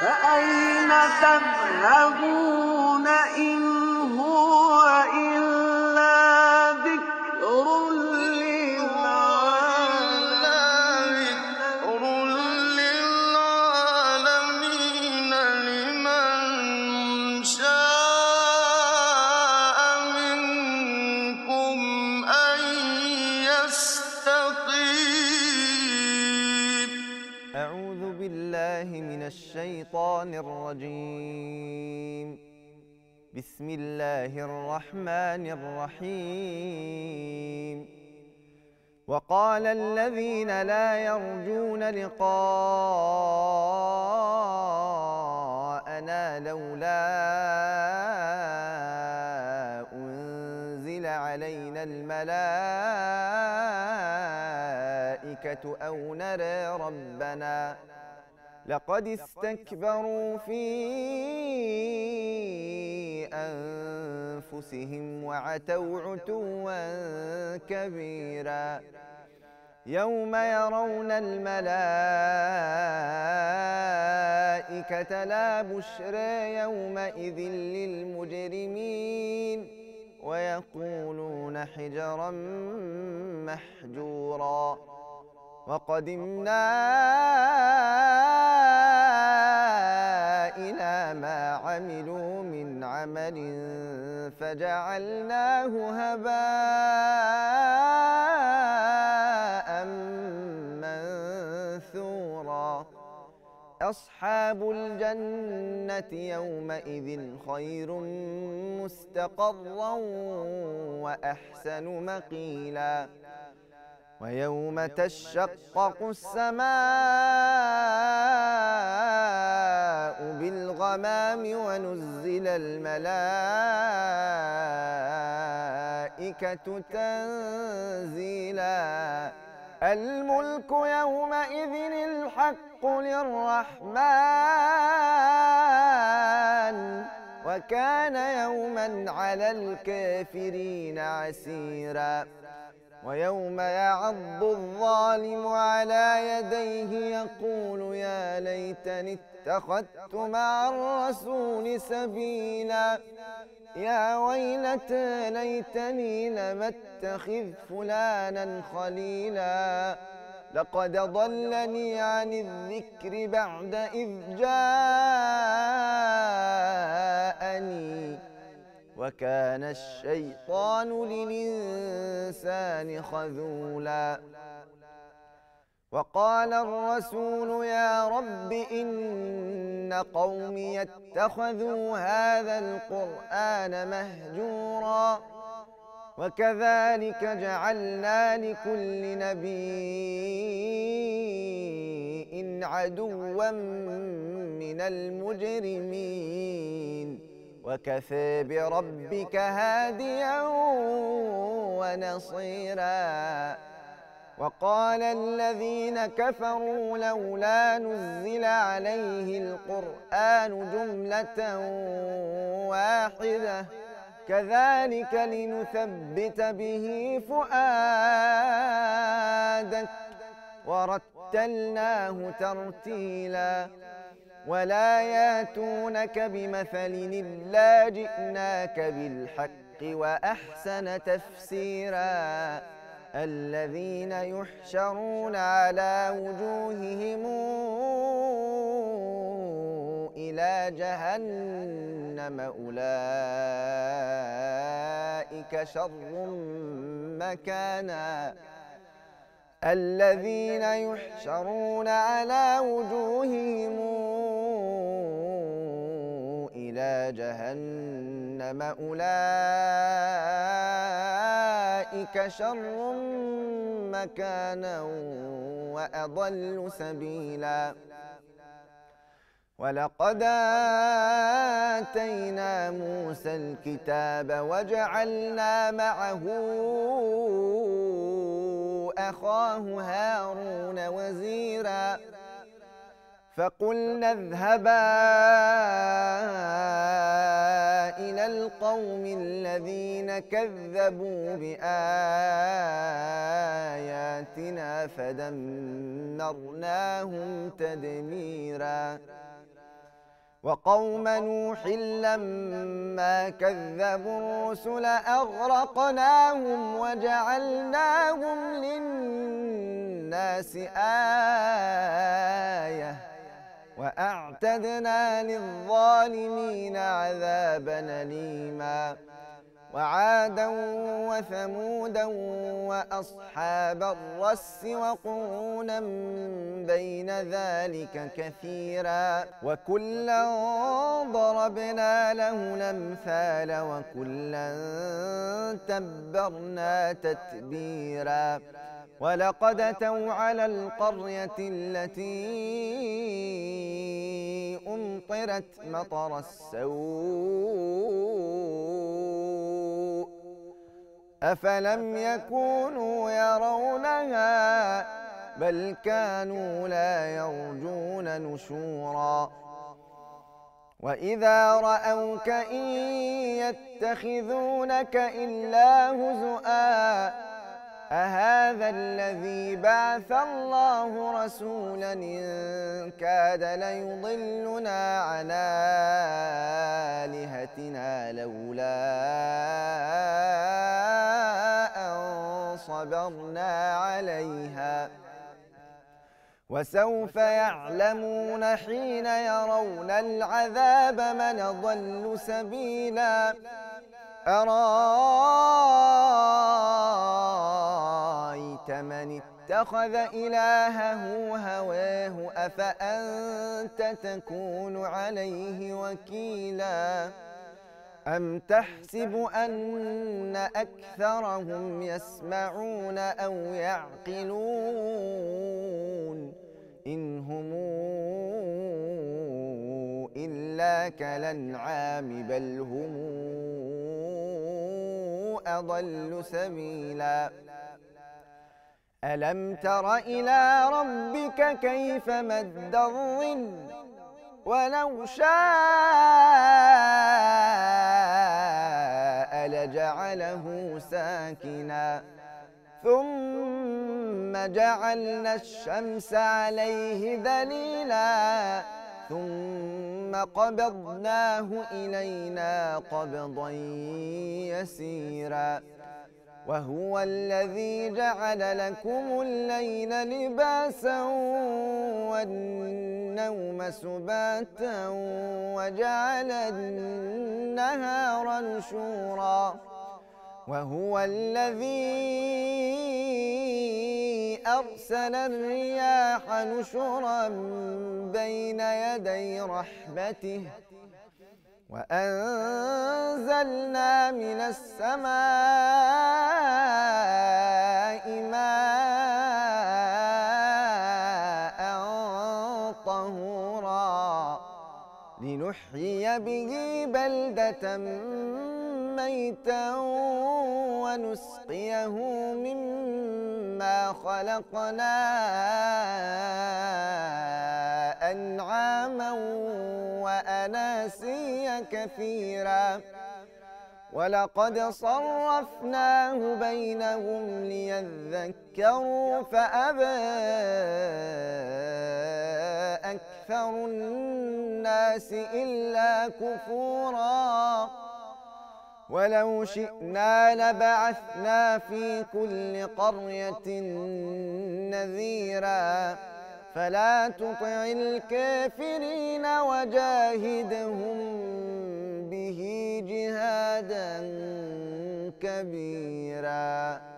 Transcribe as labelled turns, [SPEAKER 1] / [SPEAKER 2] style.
[SPEAKER 1] فأين تذهبون إن هو إلا ذكر
[SPEAKER 2] للعالمين لمن شاء منكم أن يستقيم.
[SPEAKER 3] أعوذ بالله من الشيطان الرجيم. بسم الله الرحمن الرحيم. وقال الذين لا يرجون لقاءنا لولا أنزل علينا الملائكة أو نرى ربنا لقد استكبروا في أنفسهم وعتوا عتوا كبيرا. يوم يرون الملائكة لا بشرى يومئذ للمجرمين ويقولون حجرا محجورا. وقدمنا إلى ما عملوا من عمل فجعلناه هباء منثورا. أصحاب الجنة يومئذ خير مستقرا وأحسن مقيلا. ويوم تشقق السماء بالغمام ونزل الملائكة تنزيلا. الملك يومئذ الحق للرحمن وكان يوما على الكافرين عسيرا. ويوم يعض الظالم على يديه يقول يا ليتني اتخذت مع الرسول سبيلا. يا ويلتى ليتني لم اتخذ فلانا خليلا. لقد ضلني عن الذكر بعد إذ جاءني وكان الشيطان للإنسان خذولا. وقال الرسول يا رب إن قومي اتخذوا هذا القرآن مهجورا. وكذلك جعلنا لكل نبي عدوا من المجرمين وكفى بربك هاديا ونصيرا. وقال الذين كفروا لولا نزل عليه القرآن جملة واحدة كذلك لنثبت به فؤادك ورتلناه ترتيلا. ولا ياتونك بمثل إلا جئناك بالحق وأحسن تفسيرا. الذين يحشرون على وجوههم إلى جهنم أولئك شر مكانا. الذين يحشرون على وجوههم إلى جهنم أولئك شر مكانا وأضل سبيلا. ولقد آتينا موسى الكتاب وجعلنا معه أخاه هارون وزيرا. فقلنا اذهبا إلى القوم الذين كذبوا بآياتنا فدمرناهم تدميرا. وقوم نوح لما كذبوا الرسل أغرقناهم وجعلناهم للناس آية وأعتدنا للظالمين عذابا أليما وعادا وثمودا وأصحاب الرس وقرونا بين ذلك كثيرا وكلا ضربنا له الأمثال وكلا تبرنا تتبيرا ولقد أتوا على القرية التي أمطرت مطر السوء أفلم يكونوا يرونها بل كانوا لا يرجون نشورا وإذا رأوك إن يتخذونك إلا هزؤا أهذا الذي بعث الله رسولا إن كاد ليضلنا عن آلهتنا لولا أن صبرنا عليها وسوف يعلمون حين يرون العذاب من ضل سبيلا أرأيت من اتخذ إلهه هواه أفأنت تكون عليه وكيلا أم تحسب أن أكثرهم يسمعون أو يعقلون إن هم إلا كالأنعام بل هم أضل سبيلا ألم تر إلى ربك كيف مد الظل ولو شاء لجعله ساكنا ثم جعلنا الشمس عليه دليلا ثم قبضناه إلينا قبضا يسيرا وهو الذي جعل لكم الليل لباسا والنوم سباتا وجعل النهار نشورا وهو الذي أرسل الرياح نشرا بين يدي رحمته وأنزلنا من السماء ماء طهورا لنحيي به بلدة ميتا ونسقيه مما خلقنا أنعاما وأناسيا كثيرا ولقد صرفناه بينهم ليذكروا فأبى أكثر الناس إلا كفورا ولو شئنا لبعثنا في كل قرية نذيرا فلا تطع الكافرين وجاهدهم به جهادا كبيرا.